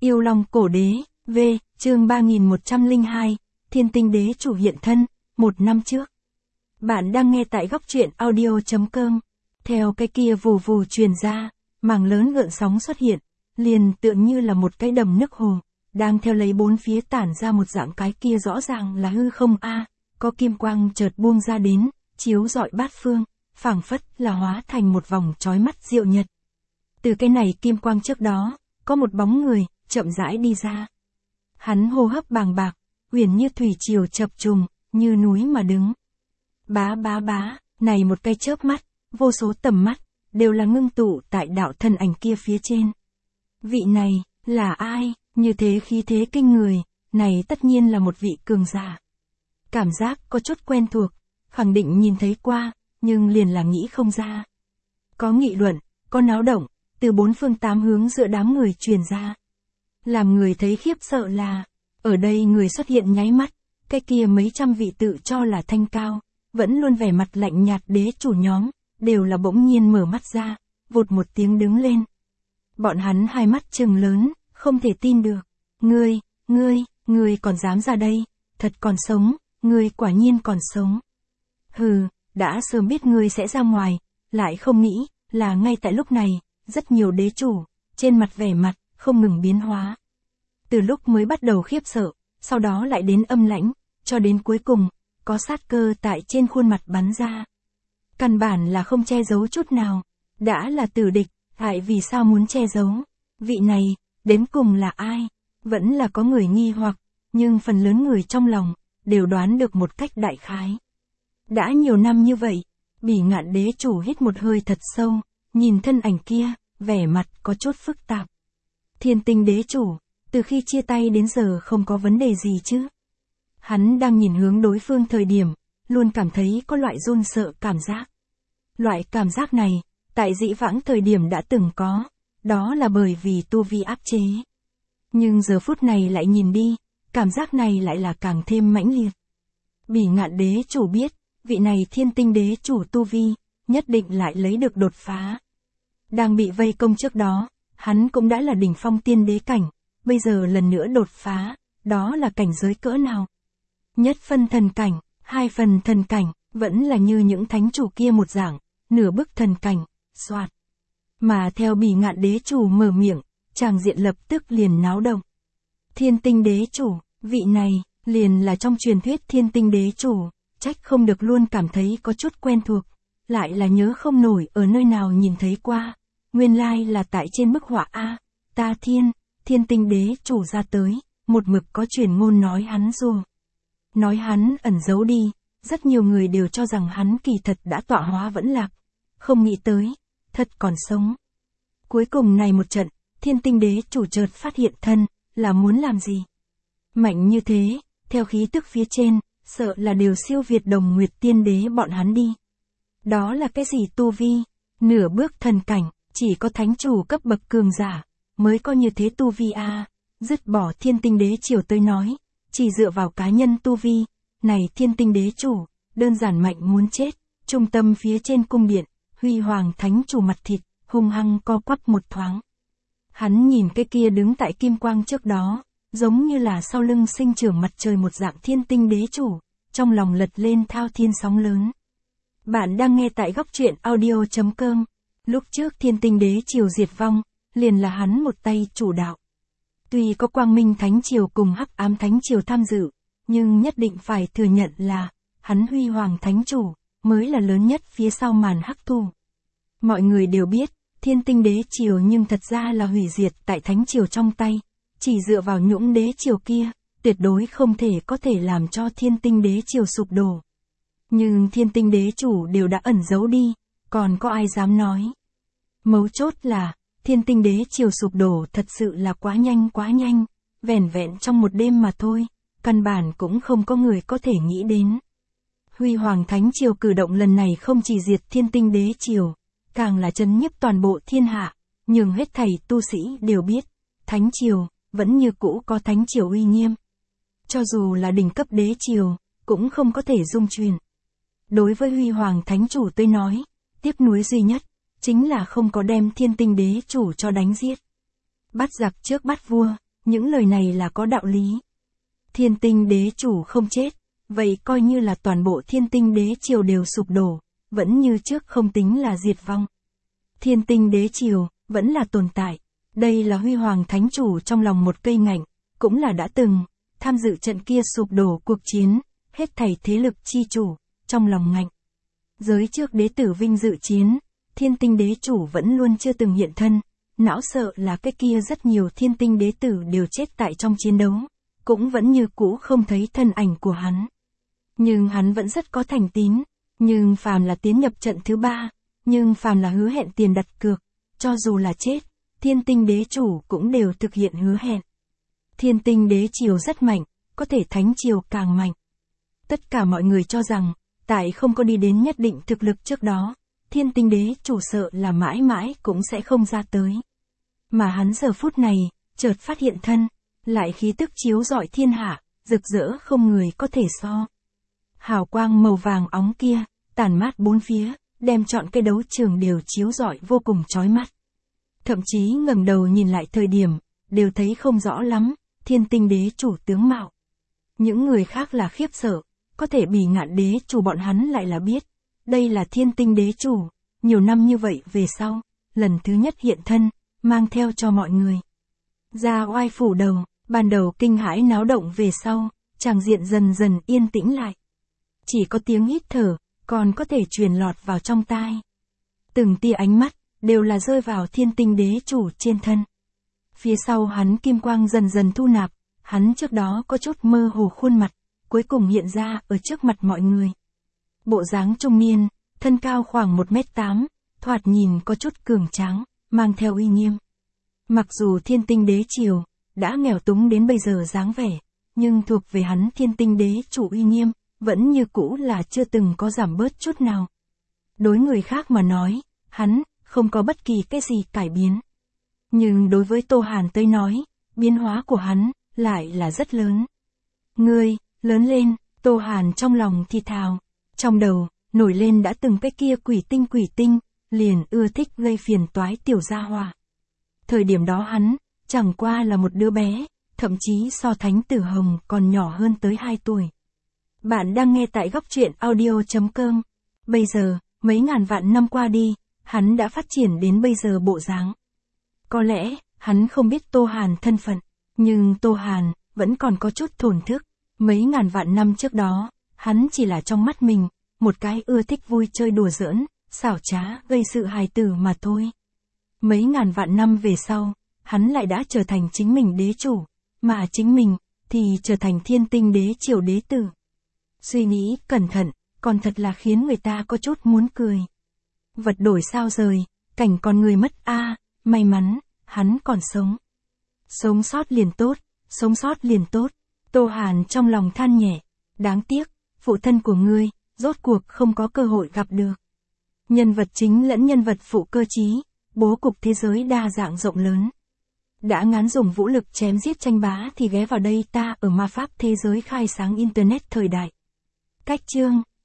Yêu Long Cổ Đế, V, chương 3102, Thiên Tinh Đế chủ hiện thân, 1 năm trước. Bạn đang nghe tại góc truyện audio.com. Theo cái kia vù vù truyền ra, mảng lớn gợn sóng xuất hiện, liền tựa như là một cái đầm nước hồ, đang theo lấy bốn phía tản ra một dạng cái kia rõ ràng là hư không a, có kim quang chợt buông ra đến, chiếu rọi bát phương, phảng phất là hóa thành một vòng chói mắt diệu nhật. Từ cái này kim quang trước đó, có một bóng người, chậm rãi đi ra. Hắn hô hấp bàng bạc, uyển như thủy triều chập trùng, như núi mà đứng. Bá bá bá, này một cái chớp mắt, vô số tầm mắt, đều là ngưng tụ tại đạo thân ảnh kia phía trên. Vị này, là ai, như thế khí thế kinh người, này tất nhiên là một vị cường giả. Cảm giác có chút quen thuộc, khẳng định nhìn thấy qua, nhưng liền là nghĩ không ra. Có nghị luận, có náo động, từ bốn phương tám hướng giữa đám người truyền ra. Làm người thấy khiếp sợ là, ở đây người xuất hiện nháy mắt, cái kia mấy trăm vị tự cho là thanh cao, vẫn luôn vẻ mặt lạnh nhạt đế chủ nhóm, đều là bỗng nhiên mở mắt ra, vụt một tiếng đứng lên. Bọn hắn hai mắt trừng lớn, không thể tin được. Ngươi còn dám ra đây, thật còn sống, ngươi quả nhiên còn sống. Hừ, đã sớm biết ngươi sẽ ra ngoài, lại không nghĩ, là ngay tại lúc này, rất nhiều đế chủ, trên mặt vẻ mặt, không ngừng biến hóa. Từ lúc mới bắt đầu khiếp sợ, sau đó lại đến âm lãnh, cho đến cuối cùng, có sát cơ tại trên khuôn mặt bắn ra. Căn bản là không che giấu chút nào, đã là tử địch, tại vì sao muốn che giấu, vị này, đến cùng là ai, vẫn là có người nghi hoặc, nhưng phần lớn người trong lòng, đều đoán được một cách đại khái. Đã nhiều năm như vậy, Bỉ Ngạn đế chủ hít một hơi thật sâu, nhìn thân ảnh kia, vẻ mặt có chút phức tạp. Thiên Tinh đế chủ, từ khi chia tay đến giờ không có vấn đề gì chứ. Hắn đang nhìn hướng đối phương thời điểm, luôn cảm thấy có loại run sợ cảm giác. Loại cảm giác này, tại dĩ vãng thời điểm đã từng có, đó là bởi vì tu vi áp chế. Nhưng giờ phút này lại nhìn đi, cảm giác này lại là càng thêm mãnh liệt. Bỉ Ngạn đế chủ biết, vị này Thiên Tinh đế chủ tu vi, nhất định lại lấy được đột phá. Đang bị vây công trước đó, hắn cũng đã là đỉnh phong tiên đế cảnh, bây giờ lần nữa đột phá, đó là cảnh giới cỡ nào? Nhất phân thần cảnh, 2 phần thần cảnh, vẫn là như những thánh chủ kia một dạng, nửa bức thần cảnh, soạt. Mà theo Bỉ Ngạn đế chủ mở miệng, tràng diện lập tức liền náo động. Thiên Tinh đế chủ, vị này, liền là trong truyền thuyết Thiên Tinh đế chủ, trách không được luôn cảm thấy có chút quen thuộc, lại là nhớ không nổi ở nơi nào nhìn thấy qua, nguyên lai là tại trên bức họa A, ta Thiên Tinh đế chủ ra tới, một mực có truyền ngôn nói hắn rùa. Nói hắn ẩn giấu đi, rất nhiều người đều cho rằng hắn kỳ thật đã tọa hóa vẫn lạc, không nghĩ tới, thật còn sống. Cuối cùng này một trận, Thiên Tinh đế chủ chợt phát hiện thân, là muốn làm gì? Mạnh như thế, theo khí tức phía trên, sợ là đều siêu việt Đồng Nguyệt tiên đế bọn hắn đi. Đó là cái gì tu vi? Nửa bước thần cảnh, chỉ có thánh chủ cấp bậc cường giả, mới có như thế tu vi a. Dứt bỏ Thiên Tinh đế triều tới nói, chỉ dựa vào cá nhân tu vi, này Thiên Tinh đế chủ, đơn giản mạnh muốn chết, trung tâm phía trên cung điện, huy hoàng thánh chủ mặt thịt, hung hăng co quắp một thoáng. Hắn nhìn cái kia đứng tại kim quang trước đó, giống như là sau lưng sinh trưởng mặt trời một dạng Thiên Tinh đế chủ, trong lòng lật lên thao thiên sóng lớn. Bạn đang nghe tại góc truyện audio.com. Lúc trước Thiên Tinh đế triều diệt vong, liền là hắn một tay chủ đạo. Tuy có Quang Minh Thánh triều cùng Hắc Ám Thánh triều tham dự, nhưng nhất định phải thừa nhận là, hắn Huy Hoàng Thánh chủ, mới là lớn nhất phía sau màn hắc thủ. Mọi người đều biết, Thiên Tinh đế triều nhưng thật ra là hủy diệt tại Thánh triều trong tay, chỉ dựa vào Nhũng đế triều kia, tuyệt đối không thể có thể làm cho Thiên Tinh đế triều sụp đổ. Nhưng Thiên Tinh đế chủ đều đã ẩn giấu đi, còn có ai dám nói. Mấu chốt là, Thiên Tinh đế triều sụp đổ thật sự là quá nhanh, vẻn vẹn trong một đêm mà thôi, căn bản cũng không có người có thể nghĩ đến. Huy Hoàng Thánh triều cử động lần này không chỉ diệt Thiên Tinh đế triều, càng là chấn nhiếp toàn bộ thiên hạ, nhưng hết thảy tu sĩ đều biết, Thánh triều, vẫn như cũ có Thánh triều uy nghiêm. Cho dù là đỉnh cấp đế triều, cũng không có thể dung truyền. Đối với Huy Hoàng Thánh chủ tôi nói, tiếc nuối duy nhất, chính là không có đem Thiên Tinh đế chủ cho đánh giết. Bắt giặc trước bắt vua, những lời này là có đạo lý. Thiên tinh đế chủ không chết, vậy coi như là toàn bộ thiên tinh đế triều đều sụp đổ, vẫn như trước không tính là diệt vong. Thiên tinh đế triều, vẫn là tồn tại. Đây là huy hoàng thánh chủ trong lòng một cây ngạnh, cũng là đã từng tham dự trận kia sụp đổ cuộc chiến, hết thảy thế lực chi chủ, trong lòng ngạnh. Giới trước đế tử vinh dự chiến, thiên tinh đế chủ vẫn luôn chưa từng hiện thân, não sợ là cái kia rất nhiều thiên tinh đế tử đều chết tại trong chiến đấu, cũng vẫn như cũ không thấy thân ảnh của hắn. Nhưng hắn vẫn rất có thành tín, nhưng phàm là tiến nhập trận thứ 3, nhưng phàm là hứa hẹn tiền đặt cược, cho dù là chết, thiên tinh đế chủ cũng đều thực hiện hứa hẹn. Thiên tinh đế triều rất mạnh, có thể thánh triều càng mạnh. Tất cả mọi người cho rằng, tại không có đi đến nhất định thực lực trước đó, thiên tinh đế chủ sợ là mãi mãi cũng sẽ không ra tới. Mà hắn giờ phút này, chợt phát hiện thân, lại khí tức chiếu rọi thiên hạ, rực rỡ không người có thể so. Hào quang màu vàng óng kia, tản mát bốn phía, đem trọn cái đấu trường đều chiếu rọi vô cùng chói mắt. Thậm chí ngẩng đầu nhìn lại thời điểm, đều thấy không rõ lắm, thiên tinh đế chủ tướng mạo. Những người khác là khiếp sợ, có thể bỉ ngạn đế chủ bọn hắn lại là biết. Đây là thiên tinh đế chủ, nhiều năm như vậy về sau, lần thứ nhất hiện thân, mang theo cho mọi người. Ra oai phủ đầu, ban đầu kinh hãi náo động về sau, tràng diện dần dần yên tĩnh lại. Chỉ có tiếng hít thở, còn có thể truyền lọt vào trong tai. Từng tia ánh mắt, đều là rơi vào thiên tinh đế chủ trên thân. Phía sau hắn kim quang dần dần thu nạp, hắn trước đó có chút mơ hồ khuôn mặt, cuối cùng hiện ra ở trước mặt mọi người. Bộ dáng trung niên, thân cao khoảng 1m8, thoạt nhìn có chút cường tráng, mang theo uy nghiêm. Mặc dù thiên tinh đế triều, đã nghèo túng đến bây giờ dáng vẻ, nhưng thuộc về hắn thiên tinh đế chủ uy nghiêm, vẫn như cũ là chưa từng có giảm bớt chút nào. Đối người khác mà nói, hắn, không có bất kỳ cái gì cải biến. Nhưng đối với Tô Hàn tới nói, biến hóa của hắn, lại là rất lớn. Ngươi, lớn lên, Tô Hàn trong lòng thì thào. Trong đầu, nổi lên đã từng cái kia quỷ tinh, liền ưa thích gây phiền toái tiểu gia hỏa. Thời điểm đó hắn, chẳng qua là một đứa bé, thậm chí so Thánh Tử Hồng còn nhỏ hơn tới 2 tuổi. Bạn đang nghe tại góc truyện audio.com. Bây giờ, mấy ngàn vạn năm qua đi, hắn đã phát triển đến bây giờ bộ dáng. Có lẽ, hắn không biết Tô Hàn thân phận, nhưng Tô Hàn vẫn còn có chút thổn thức. Mấy ngàn vạn năm trước đó, hắn chỉ là trong mắt mình, một cái ưa thích vui chơi đùa giỡn, xảo trá, gây sự hài tử mà thôi. Mấy ngàn vạn năm về sau, hắn lại đã trở thành chính mình đế chủ, mà chính mình, thì trở thành thiên tinh đế triều đế tử. Suy nghĩ cẩn thận, còn thật là khiến người ta có chút muốn cười. Vật đổi sao rời, cảnh con người mất may mắn, hắn còn sống. Sống sót liền tốt, sống sót liền tốt. Tô Hàn trong lòng than nhẹ, đáng tiếc, phụ thân của ngươi, rốt cuộc không có cơ hội gặp được. Nhân vật chính lẫn nhân vật phụ cơ trí, bố cục thế giới đa dạng rộng lớn. Đã ngán dùng vũ lực chém giết tranh bá thì ghé vào đây ta ở ma pháp thế giới khai sáng Internet thời đại. Cách chương